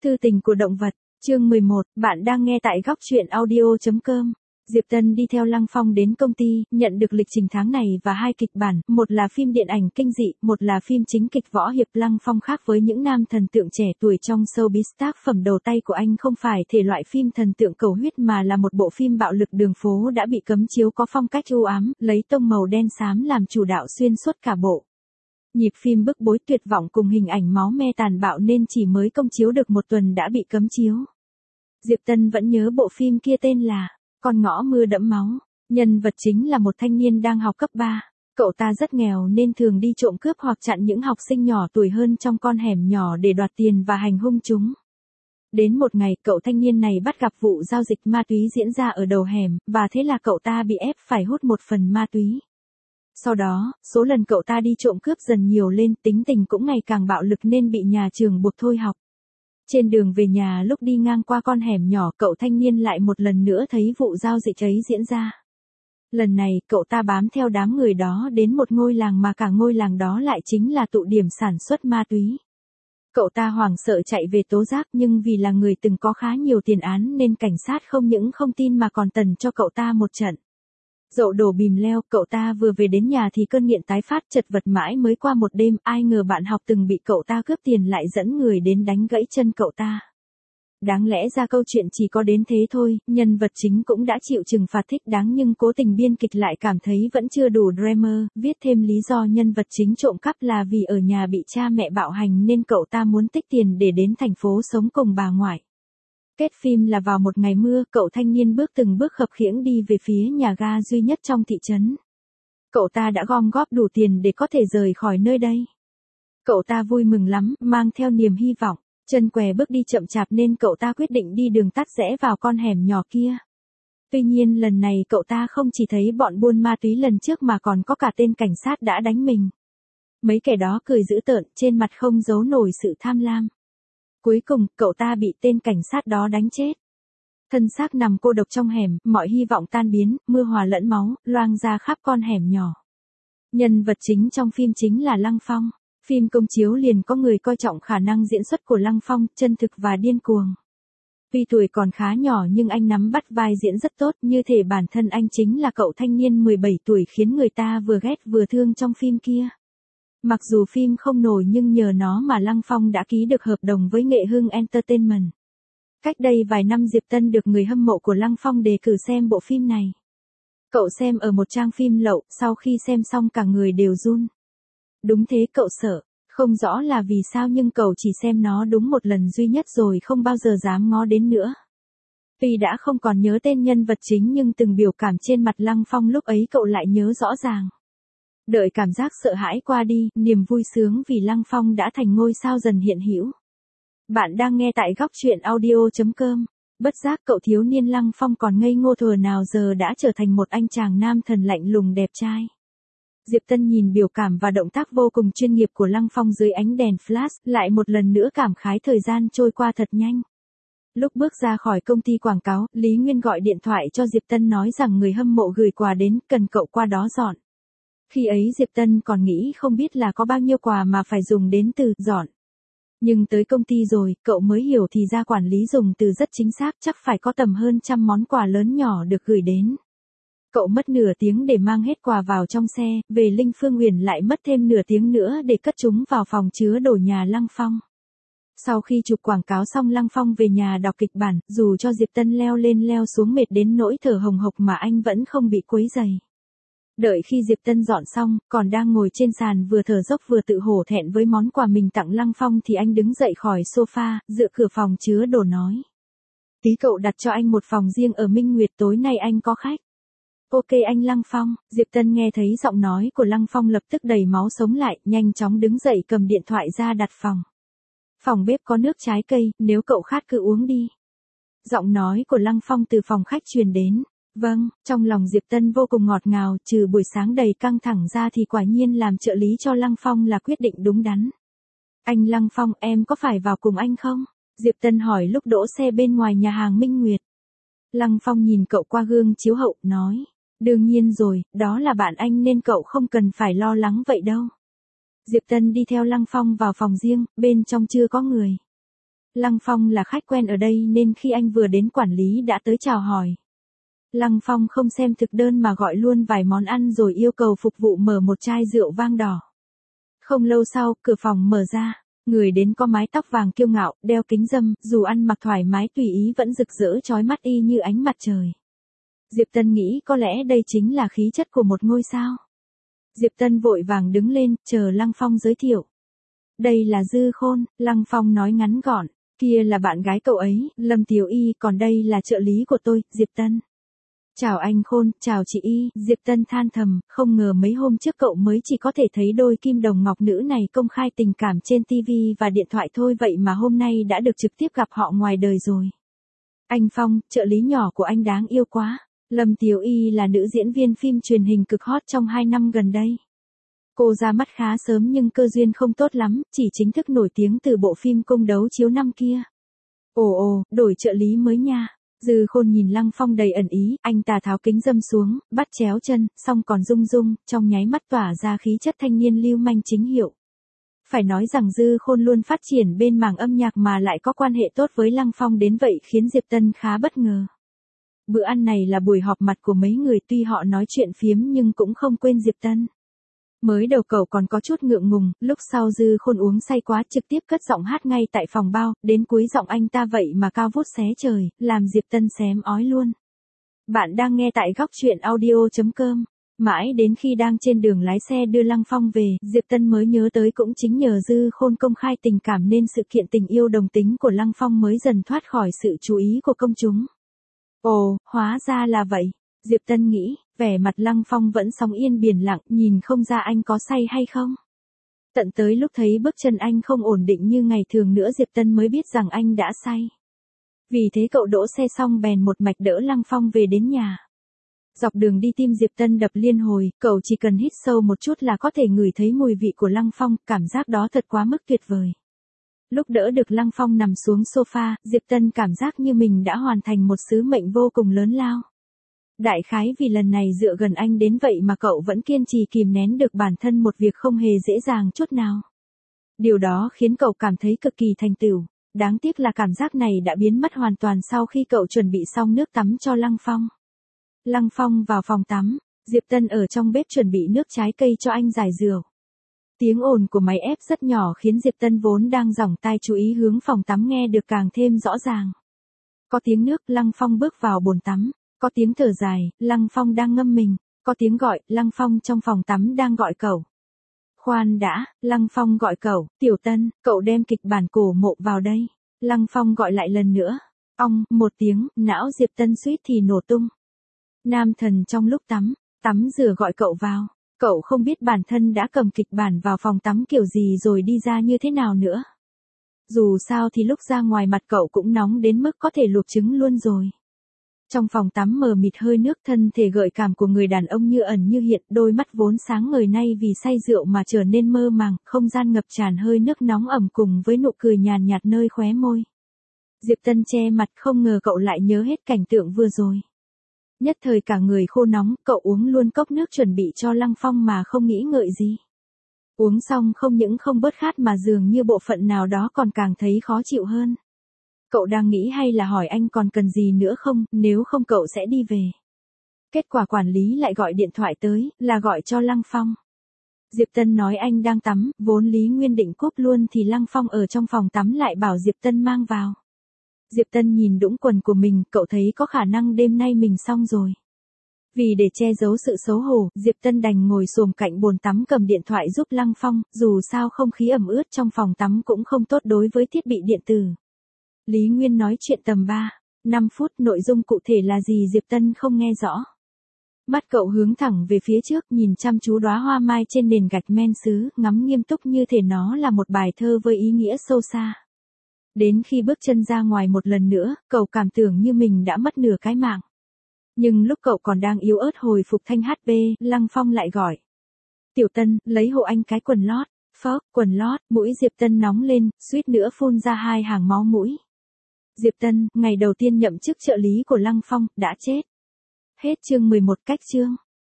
Thư tình của động vật, chương 11, bạn đang nghe tại góc truyện audio.com. Diệp Tân đi theo Lăng Phong đến công ty, nhận được lịch trình tháng này và 2 kịch bản, một là phim điện ảnh kinh dị, một là phim chính kịch võ hiệp. Lăng Phong khác với những nam thần tượng trẻ tuổi trong showbiz, tác phẩm đầu tay của anh không phải thể loại phim thần tượng cầu huyết mà là một bộ phim bạo lực đường phố đã bị cấm chiếu, có phong cách u ám, lấy tông màu đen xám làm chủ đạo xuyên suốt cả bộ. Nhịp phim bức bối tuyệt vọng cùng hình ảnh máu me tàn bạo nên chỉ mới công chiếu được 1 tuần đã bị cấm chiếu. Diệp Tân vẫn nhớ bộ phim kia tên là Con ngõ mưa đẫm máu. Nhân vật chính là một thanh niên đang học cấp 3. Cậu ta rất nghèo nên thường đi trộm cướp hoặc chặn những học sinh nhỏ tuổi hơn trong con hẻm nhỏ để đoạt tiền và hành hung chúng. Đến một ngày, cậu thanh niên này bắt gặp vụ giao dịch ma túy diễn ra ở đầu hẻm, và thế là cậu ta bị ép phải hút một phần ma túy. Sau đó, số lần cậu ta đi trộm cướp dần nhiều lên, tính tình cũng ngày càng bạo lực nên bị nhà trường buộc thôi học. Trên đường về nhà, lúc đi ngang qua con hẻm nhỏ, cậu thanh niên lại một lần nữa thấy vụ giao dịch ấy diễn ra. Lần này, cậu ta bám theo đám người đó đến một ngôi làng mà cả ngôi làng đó lại chính là tụ điểm sản xuất ma túy. Cậu ta hoảng sợ chạy về tố giác, nhưng vì là người từng có khá nhiều tiền án nên cảnh sát không những không tin mà còn tần cho cậu ta một trận. Dậu đổ bìm leo, cậu ta vừa về đến nhà thì cơn nghiện tái phát, chật vật mãi mới qua một đêm. Ai ngờ bạn học từng bị cậu ta cướp tiền lại dẫn người đến đánh gãy chân cậu ta. Đáng lẽ ra câu chuyện chỉ có đến thế thôi, nhân vật chính cũng đã chịu trừng phạt thích đáng, nhưng cố tình biên kịch lại cảm thấy vẫn chưa đủ drama, viết thêm lý do nhân vật chính trộm cắp là vì ở nhà bị cha mẹ bạo hành nên cậu ta muốn tích tiền để đến thành phố sống cùng bà ngoại. Kết phim là vào một ngày mưa, cậu thanh niên bước từng bước khập khiễng đi về phía nhà ga duy nhất trong thị trấn. Cậu ta đã gom góp đủ tiền để có thể rời khỏi nơi đây. Cậu ta vui mừng lắm, mang theo niềm hy vọng, chân què bước đi chậm chạp nên cậu ta quyết định đi đường tắt rẽ vào con hẻm nhỏ kia. Tuy nhiên lần này cậu ta không chỉ thấy bọn buôn ma túy lần trước mà còn có cả tên cảnh sát đã đánh mình. Mấy kẻ đó cười dữ tợn, trên mặt không giấu nổi sự tham lam. Cuối cùng, cậu ta bị tên cảnh sát đó đánh chết. Thân xác nằm cô độc trong hẻm, mọi hy vọng tan biến, mưa hòa lẫn máu, loang ra khắp con hẻm nhỏ. Nhân vật chính trong phim chính là Lăng Phong. Phim công chiếu liền có người coi trọng khả năng diễn xuất của Lăng Phong, chân thực và điên cuồng. Tuy tuổi còn khá nhỏ nhưng anh nắm bắt vai diễn rất tốt, như thể bản thân anh chính là cậu thanh niên 17 tuổi khiến người ta vừa ghét vừa thương trong phim kia. Mặc dù phim không nổi nhưng nhờ nó mà Lăng Phong đã ký được hợp đồng với Nghệ Hưng Entertainment. Cách đây vài năm Diệp Tân được người hâm mộ của Lăng Phong đề cử xem bộ phim này. Cậu xem ở một trang phim lậu, sau khi xem xong cả người đều run. Đúng thế, cậu sợ, không rõ là vì sao nhưng cậu chỉ xem nó đúng một lần duy nhất rồi không bao giờ dám ngó đến nữa. Tuy đã không còn nhớ tên nhân vật chính nhưng từng biểu cảm trên mặt Lăng Phong lúc ấy cậu lại nhớ rõ ràng. Đợi cảm giác sợ hãi qua đi, niềm vui sướng vì Lăng Phong đã thành ngôi sao dần hiện hữu. Bạn đang nghe tại góc truyện audio.com. Bất giác cậu thiếu niên Lăng Phong còn ngây ngô thuở nào giờ đã trở thành một anh chàng nam thần lạnh lùng đẹp trai. Diệp Tân nhìn biểu cảm và động tác vô cùng chuyên nghiệp của Lăng Phong dưới ánh đèn flash, lại một lần nữa cảm khái thời gian trôi qua thật nhanh. Lúc bước ra khỏi công ty quảng cáo, Lý Nguyên gọi điện thoại cho Diệp Tân nói rằng người hâm mộ gửi quà đến, cần cậu qua đó dọn. Khi ấy Diệp Tân còn nghĩ không biết là có bao nhiêu quà mà phải dùng đến từ dọn. Nhưng tới công ty rồi, cậu mới hiểu thì ra quản lý dùng từ rất chính xác, chắc phải có tầm hơn 100 món quà lớn nhỏ được gửi đến. Cậu mất nửa tiếng để mang hết quà vào trong xe, về Linh Phương Uyển lại mất thêm nửa tiếng nữa để cất chúng vào phòng chứa đồ nhà Lăng Phong. Sau khi chụp quảng cáo xong Lăng Phong về nhà đọc kịch bản, dù cho Diệp Tân leo lên leo xuống mệt đến nỗi thở hồng hộc mà anh vẫn không bị quấy rầy. Đợi khi Diệp Tân dọn xong, còn đang ngồi trên sàn vừa thở dốc vừa tự hổ thẹn với món quà mình tặng Lăng Phong thì anh đứng dậy khỏi sofa, dựa cửa phòng chứa đồ nói. Tí cậu đặt cho anh một phòng riêng ở Minh Nguyệt, tối nay anh có khách. Ok anh Lăng Phong. Diệp Tân nghe thấy giọng nói của Lăng Phong lập tức đầy máu sống lại, nhanh chóng đứng dậy cầm điện thoại ra đặt phòng. Phòng bếp có nước trái cây, nếu cậu khát cứ uống đi. Giọng nói của Lăng Phong từ phòng khách truyền đến. Vâng, trong lòng Diệp Tân vô cùng ngọt ngào, trừ buổi sáng đầy căng thẳng ra thì quả nhiên làm trợ lý cho Lăng Phong là quyết định đúng đắn. Anh Lăng Phong, em có phải vào cùng anh không? Diệp Tân hỏi lúc đỗ xe bên ngoài nhà hàng Minh Nguyệt. Lăng Phong nhìn cậu qua gương chiếu hậu, nói. Đương nhiên rồi, đó là bạn anh nên cậu không cần phải lo lắng vậy đâu. Diệp Tân đi theo Lăng Phong vào phòng riêng, bên trong chưa có người. Lăng Phong là khách quen ở đây nên khi anh vừa đến quản lý đã tới chào hỏi. Lăng Phong không xem thực đơn mà gọi luôn vài món ăn rồi yêu cầu phục vụ mở một chai rượu vang đỏ. Không lâu sau, cửa phòng mở ra. Người đến có mái tóc vàng kiêu ngạo, đeo kính râm, dù ăn mặc thoải mái tùy ý vẫn rực rỡ chói mắt y như ánh mặt trời. Diệp Tân nghĩ có lẽ đây chính là khí chất của một ngôi sao. Diệp Tân vội vàng đứng lên, chờ Lăng Phong giới thiệu. Đây là Dư Khôn, Lăng Phong nói ngắn gọn. Kia là bạn gái cậu ấy, Lâm Tiểu Y, còn đây là trợ lý của tôi, Diệp Tân. Chào anh Khôn, chào chị Y, Diệp Tân than thầm, không ngờ mấy hôm trước cậu mới chỉ có thể thấy đôi kim đồng ngọc nữ này công khai tình cảm trên TV và điện thoại thôi vậy mà hôm nay đã được trực tiếp gặp họ ngoài đời rồi. Anh Phong, trợ lý nhỏ của anh đáng yêu quá. Lâm Tiểu Y là nữ diễn viên phim truyền hình cực hot trong 2 năm gần đây. Cô ra mắt khá sớm nhưng cơ duyên không tốt lắm, chỉ chính thức nổi tiếng từ bộ phim Cung đấu chiếu năm kia. Ồ, đổi trợ lý mới nha. Dư Khôn nhìn Lăng Phong đầy ẩn ý, anh ta tháo kính râm xuống, bắt chéo chân, xong còn rung rung, trong nháy mắt tỏa ra khí chất thanh niên lưu manh chính hiệu. Phải nói rằng Dư Khôn luôn phát triển bên mảng âm nhạc mà lại có quan hệ tốt với Lăng Phong đến vậy khiến Diệp Tân khá bất ngờ. Bữa ăn này là buổi họp mặt của mấy người tuy họ nói chuyện phiếm nhưng cũng không quên Diệp Tân. Mới đầu cậu còn có chút ngượng ngùng, lúc sau Dư Khôn uống say quá trực tiếp cất giọng hát ngay tại phòng bao, đến cuối giọng anh ta vậy mà cao vút xé trời, làm Diệp Tân xém ói luôn. Bạn đang nghe tại góc truyện audio.com. Mãi đến khi đang trên đường lái xe đưa Lăng Phong về, Diệp Tân mới nhớ tới cũng chính nhờ Dư Khôn công khai tình cảm nên sự kiện tình yêu đồng tính của Lăng Phong mới dần thoát khỏi sự chú ý của công chúng. Ồ, hóa ra là vậy. Diệp Tân nghĩ, vẻ mặt Lăng Phong vẫn sóng yên biển lặng, nhìn không ra anh có say hay không. Tận tới lúc thấy bước chân anh không ổn định như ngày thường nữa Diệp Tân mới biết rằng anh đã say. Vì thế cậu đỗ xe xong bèn một mạch đỡ Lăng Phong về đến nhà. Dọc đường đi tim Diệp Tân đập liên hồi, cậu chỉ cần hít sâu một chút là có thể ngửi thấy mùi vị của Lăng Phong, cảm giác đó thật quá mức tuyệt vời. Lúc đỡ được Lăng Phong nằm xuống sofa, Diệp Tân cảm giác như mình đã hoàn thành một sứ mệnh vô cùng lớn lao. Đại khái vì lần này dựa gần anh đến vậy mà cậu vẫn kiên trì kìm nén được bản thân một việc không hề dễ dàng chút nào. Điều đó khiến cậu cảm thấy cực kỳ thành tựu. Đáng tiếc là cảm giác này đã biến mất hoàn toàn sau khi cậu chuẩn bị xong nước tắm cho Lăng Phong. Lăng Phong vào phòng tắm, Diệp Tân ở trong bếp chuẩn bị nước trái cây cho anh giải rượu. Tiếng ồn của máy ép rất nhỏ khiến Diệp Tân vốn đang dỏng tai chú ý hướng phòng tắm nghe được càng thêm rõ ràng. Có tiếng nước, Lăng Phong bước vào bồn tắm. Có tiếng thở dài, Lăng Phong đang ngâm mình. Có tiếng gọi, Lăng Phong trong phòng tắm đang gọi cậu. Khoan đã, Lăng Phong gọi cậu, Tiểu Tân, cậu đem kịch bản cổ mộ vào đây. Lăng Phong gọi lại lần nữa. Ong, một tiếng, não Diệp Tân suýt thì nổ tung. Nam thần trong lúc tắm rửa gọi cậu vào. Cậu không biết bản thân đã cầm kịch bản vào phòng tắm kiểu gì rồi đi ra như thế nào nữa. Dù sao thì lúc ra ngoài mặt cậu cũng nóng đến mức có thể luộc trứng luôn rồi. Trong phòng tắm mờ mịt hơi nước, thân thể gợi cảm của người đàn ông như ẩn như hiện, đôi mắt vốn sáng ngời nay vì say rượu mà trở nên mơ màng, không gian ngập tràn hơi nước nóng ẩm cùng với nụ cười nhàn nhạt nơi khóe môi. Diệp Tân che mặt không ngờ cậu lại nhớ hết cảnh tượng vừa rồi. Nhất thời cả người khô nóng, cậu uống luôn cốc nước chuẩn bị cho Lăng Phong mà không nghĩ ngợi gì. Uống xong không những không bớt khát mà dường như bộ phận nào đó còn càng thấy khó chịu hơn. Cậu đang nghĩ hay là hỏi anh còn cần gì nữa không, nếu không cậu sẽ đi về. Kết quả quản lý lại gọi điện thoại tới, là gọi cho Lăng Phong. Diệp Tân nói anh đang tắm, vốn Lý Nguyên định cúp luôn thì Lăng Phong ở trong phòng tắm lại bảo Diệp Tân mang vào. Diệp Tân nhìn đũng quần của mình, cậu thấy có khả năng đêm nay mình xong rồi. Vì để che giấu sự xấu hổ, Diệp Tân đành ngồi xổm cạnh bồn tắm cầm điện thoại giúp Lăng Phong, dù sao không khí ẩm ướt trong phòng tắm cũng không tốt đối với thiết bị điện tử. Lý Nguyên nói chuyện tầm 3-5 phút, nội dung cụ thể là gì Diệp Tân không nghe rõ. Mắt cậu hướng thẳng về phía trước, nhìn chăm chú đóa hoa mai trên nền gạch men sứ, ngắm nghiêm túc như thể nó là một bài thơ với ý nghĩa sâu xa. Đến khi bước chân ra ngoài một lần nữa, cậu cảm tưởng như mình đã mất nửa cái mạng. Nhưng lúc cậu còn đang yếu ớt hồi phục thanh HP, Lăng Phong lại gọi. Tiểu Tân, lấy hộ anh cái quần lót. Phốc, quần lót, mũi Diệp Tân nóng lên, suýt nữa phun ra 2 hàng máu mũi. Diệp Tân, ngày đầu tiên nhậm chức trợ lý của Lăng Phong, đã chết. Hết chương 11 cách chương.